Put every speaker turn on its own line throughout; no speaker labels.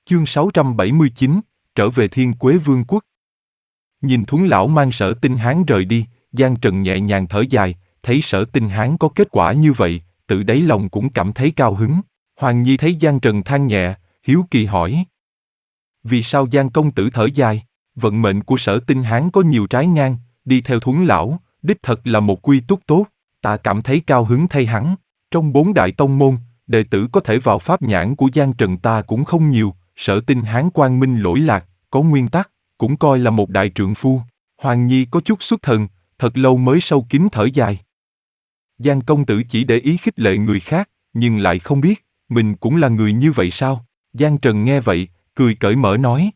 Chương 679, trở về Thiên Quế Vương quốc. Nhìn Thuấn lão mang Sở Tinh Hán rời đi, Giang Trần nhẹ nhàng thở dài, thấy Sở Tinh Hán có kết quả như vậy, tự đáy lòng cũng cảm thấy cao hứng. Hoàng Nhi thấy Giang Trần than nhẹ, hiếu kỳ hỏi. Vì sao Giang công tử thở dài? Vận mệnh của Sở Tinh Hán có nhiều trái ngang, đi theo Thuấn lão, đích thật là một quy túc tốt, ta cảm thấy cao hứng thay hắn. Trong 4 đại tông môn, đệ tử có thể vào pháp nhãn của Giang Trần ta cũng không nhiều. Sở Tinh Hán quang minh lỗi lạc, có nguyên tắc, cũng coi là một đại trượng phu. Hoàng Nhi có chút xuất thần, thật lâu mới sâu kín thở dài. Giang công tử chỉ để ý khích lệ người khác, nhưng lại không biết, mình cũng là người như vậy sao? Giang Trần nghe vậy, cười cởi mở nói.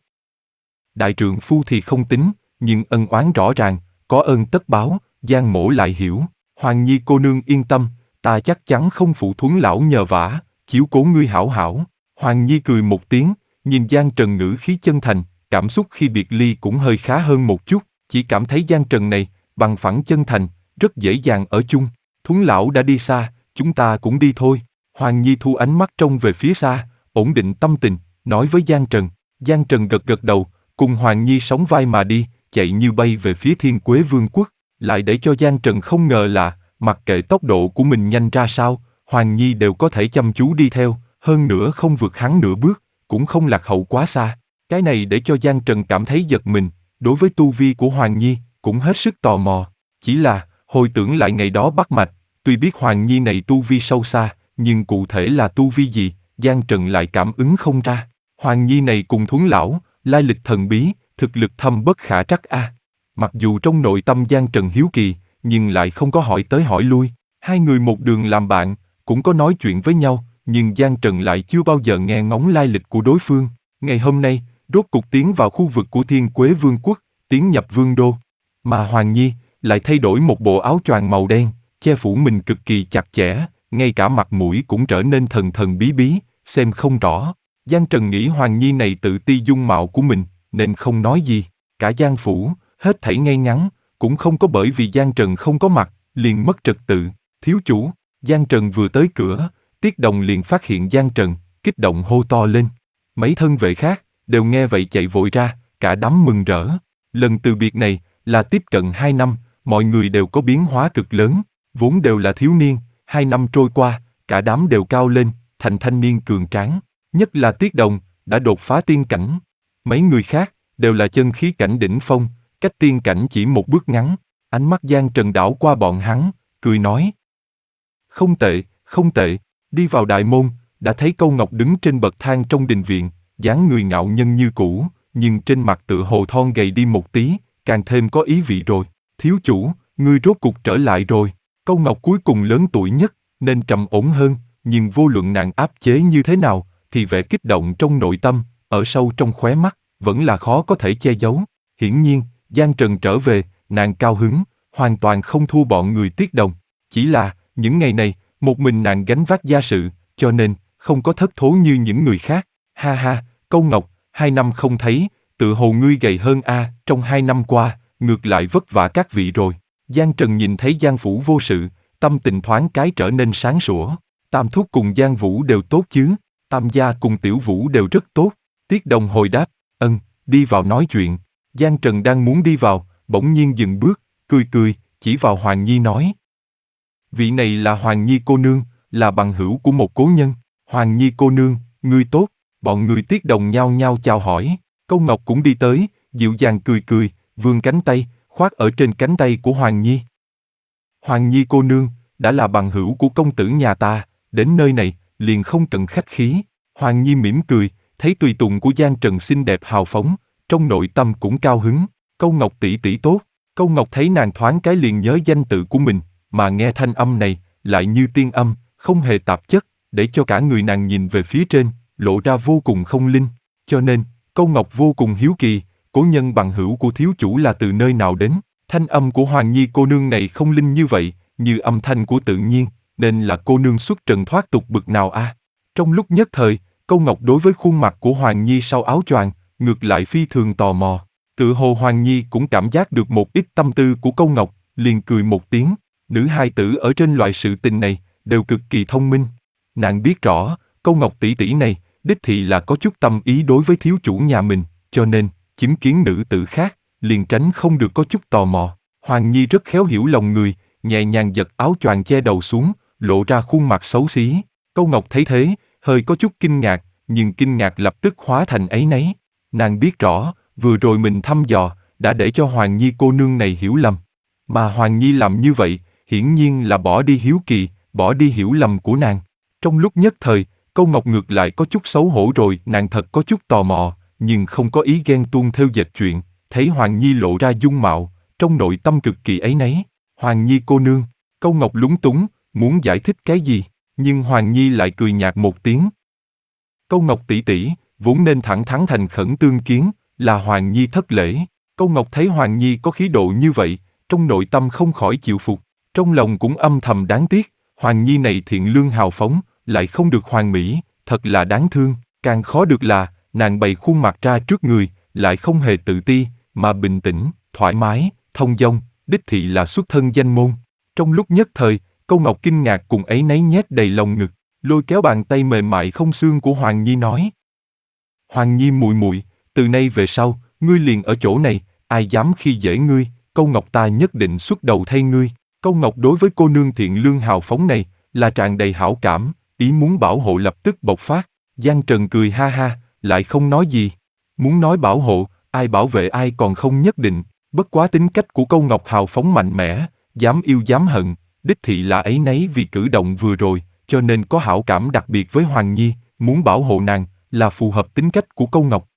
Đại trượng phu thì không tính, nhưng ân oán rõ ràng, có ơn tất báo, Giang mỗ lại hiểu. Hoàng Nhi cô nương yên tâm, ta chắc chắn không phụ Thuấn lão nhờ vả, chiếu cố ngươi hảo hảo. Hoàng Nhi cười một tiếng, nhìn Giang Trần ngữ khí chân thành, cảm xúc khi biệt ly cũng hơi khá hơn một chút, chỉ cảm thấy Giang Trần này, bằng phẳng chân thành, rất dễ dàng ở chung. Thuấn lão đã đi xa, chúng ta cũng đi thôi. Hoàng Nhi thu ánh mắt trông về phía xa, ổn định tâm tình, nói với Giang Trần. Giang Trần gật gật đầu, cùng Hoàng Nhi sóng vai mà đi, chạy như bay về phía Thiên Quế Vương quốc. Lại để cho Giang Trần không ngờ là, mặc kệ tốc độ của mình nhanh ra sao, Hoàng Nhi đều có thể chăm chú đi theo, hơn nữa không vượt hắn nửa bước, cũng không lạc hậu quá xa. Cái này để cho Giang Trần cảm thấy giật mình, đối với tu vi của Hoàng Nhi, cũng hết sức tò mò. Chỉ là, hồi tưởng lại ngày đó bắt mạch, tuy biết Hoàng Nhi này tu vi sâu xa, nhưng cụ thể là tu vi gì, Giang Trần lại cảm ứng không ra. Hoàng Nhi này cùng Thuấn lão, lai lịch thần bí, thực lực thâm bất khả trắc a. Mặc dù trong nội tâm Giang Trần hiếu kỳ, nhưng lại không có hỏi tới hỏi lui. Hai người một đường làm bạn, cũng có nói chuyện với nhau, nhưng Giang Trần lại chưa bao giờ nghe ngóng lai lịch của đối phương. Ngày hôm nay, rốt cục tiến vào khu vực của Thiên Quế Vương quốc, tiến nhập Vương đô. Mà Hoàng Nhi lại thay đổi một bộ áo choàng màu đen, che phủ mình cực kỳ chặt chẽ, ngay cả mặt mũi cũng trở nên thần thần bí bí, xem không rõ. Giang Trần nghĩ Hoàng Nhi này tự ti dung mạo của mình, nên không nói gì. Cả Giang phủ, hết thảy ngay ngắn, cũng không có bởi vì Giang Trần không có mặt, liền mất trật tự. Thiếu chủ, Giang Trần vừa tới cửa, Tiết Đồng liền phát hiện Giang Trần, kích động hô to lên. Mấy thân vệ khác, đều nghe vậy chạy vội ra, cả đám mừng rỡ. Lần từ biệt này, là tiếp cận 2 năm, mọi người đều có biến hóa cực lớn, vốn đều là thiếu niên, 2 năm trôi qua, cả đám đều cao lên, thành thanh niên cường tráng. Nhất là Tiết Đồng, đã đột phá tiên cảnh. Mấy người khác, đều là chân khí cảnh đỉnh phong, cách tiên cảnh chỉ một bước ngắn. Ánh mắt Giang Trần đảo qua bọn hắn, cười nói. Không tệ, không tệ. Đi vào đại môn, đã thấy Câu Ngọc đứng trên bậc thang trong đình viện, dáng người ngạo nhân như cũ, nhưng trên mặt tựa hồ thon gầy đi một tí, càng thêm có ý vị rồi. Thiếu chủ, ngươi rốt cục trở lại rồi. Câu Ngọc cuối cùng lớn tuổi nhất, nên trầm ổn hơn, nhưng vô luận nàng áp chế như thế nào, thì vẻ kích động trong nội tâm, ở sâu trong khóe mắt, vẫn là khó có thể che giấu. Hiển nhiên, Giang Trần trở về, nàng cao hứng, hoàn toàn không thua bọn người Tiết Đồng. Chỉ là, những ngày này, một mình nàng gánh vác gia sự, cho nên, không có thất thố như những người khác. Ha ha, Câu Ngọc, 2 năm không thấy, tự hồ ngươi gầy hơn a. Trong 2 năm qua, ngược lại vất vả các vị rồi. Giang Trần nhìn thấy Giang Phủ vô sự, tâm tình thoáng cái trở nên sáng sủa. Tam Thúc cùng Giang Vũ đều tốt chứ? Tam gia cùng Tiểu Vũ đều rất tốt. Tiết Đồng hồi đáp, đi vào nói chuyện. Giang Trần đang muốn đi vào, bỗng nhiên dừng bước, cười cười, chỉ vào Hoàng Nhi nói. Vị này là Hoàng Nhi cô nương, là bằng hữu của một cố nhân. Hoàng Nhi cô nương, ngươi tốt. Bọn người Tiết Đồng nhao nhao chào hỏi. Câu Ngọc cũng đi tới, dịu dàng cười cười, vươn cánh tay, khoác ở trên cánh tay của Hoàng Nhi. Hoàng Nhi cô nương, đã là bằng hữu của công tử nhà ta, đến nơi này, liền không cần khách khí. Hoàng Nhi mỉm cười, thấy tùy tùng của Giang Trần xinh đẹp hào phóng, trong nội tâm cũng cao hứng. Câu Ngọc tỷ tỷ tốt. Câu Ngọc thấy nàng thoáng cái liền nhớ danh tự của mình, mà nghe thanh âm này, lại như tiên âm, không hề tạp chất, để cho cả người nàng nhìn về phía trên, lộ ra vô cùng không linh. Cho nên, Câu Ngọc vô cùng hiếu kỳ, cố nhân bằng hữu của thiếu chủ là từ nơi nào đến. Thanh âm của Hoàng Nhi cô nương này không linh như vậy, như âm thanh của tự nhiên, nên là cô nương xuất trần thoát tục bực nào a. Trong lúc nhất thời, Câu Ngọc đối với khuôn mặt của Hoàng Nhi sau áo choàng, ngược lại phi thường tò mò. Tự hồ Hoàng Nhi cũng cảm giác được một ít tâm tư của Câu Ngọc, liền cười một tiếng. Nữ hài tử ở trên loại sự tình này, đều cực kỳ thông minh. Nàng biết rõ, Câu Ngọc tỷ tỷ này, đích thị là có chút tâm ý đối với thiếu chủ nhà mình, cho nên, chứng kiến nữ tử khác, liền tránh không được có chút tò mò. Hoàng Nhi rất khéo hiểu lòng người, nhẹ nhàng giật áo choàng che đầu xuống, lộ ra khuôn mặt xấu xí. Câu Ngọc thấy thế, hơi có chút kinh ngạc, nhưng kinh ngạc lập tức hóa thành áy náy. Nàng biết rõ, vừa rồi mình thăm dò, đã để cho Hoàng Nhi cô nương này hiểu lầm. Mà Hoàng Nhi làm như vậy, hiển nhiên là bỏ đi hiếu kỳ, bỏ đi hiểu lầm của nàng. Trong lúc nhất thời, Câu Ngọc ngược lại có chút xấu hổ rồi, nàng thật có chút tò mò, nhưng không có ý ghen tuông theo dệt chuyện, thấy Hoàng Nhi lộ ra dung mạo, trong nội tâm cực kỳ áy náy. Hoàng Nhi cô nương, Câu Ngọc lúng túng, muốn giải thích cái gì, nhưng Hoàng Nhi lại cười nhạt một tiếng. Câu Ngọc tỷ tỷ, vốn nên thẳng thắn thành khẩn tương kiến, là Hoàng Nhi thất lễ. Câu Ngọc thấy Hoàng Nhi có khí độ như vậy, trong nội tâm không khỏi chịu phục, trong lòng cũng âm thầm đáng tiếc, Hoàng Nhi này thiện lương hào phóng, lại không được hoàn mỹ, thật là đáng thương, càng khó được là, nàng bày khuôn mặt ra trước người, lại không hề tự ti, mà bình tĩnh, thoải mái, thông dong, đích thị là xuất thân danh môn. Trong lúc nhất thời, Câu Ngọc kinh ngạc cùng áy náy nhét đầy lòng ngực, lôi kéo bàn tay mềm mại không xương của Hoàng Nhi nói: Hoàng Nhi muội muội, từ nay về sau, ngươi liền ở chỗ này, ai dám khi dễ ngươi, Câu Ngọc ta nhất định xuất đầu thay ngươi. Câu Ngọc đối với cô nương thiện lương hào phóng này, là tràn đầy hảo cảm, ý muốn bảo hộ lập tức bộc phát. Giang Trần cười ha ha, lại không nói gì. Muốn nói bảo hộ, ai bảo vệ ai còn không nhất định, bất quá tính cách của Câu Ngọc hào phóng mạnh mẽ, dám yêu dám hận, đích thị là áy náy vì cử động vừa rồi, cho nên có hảo cảm đặc biệt với Hoàng Nhi, muốn bảo hộ nàng, là phù hợp tính cách của Câu Ngọc.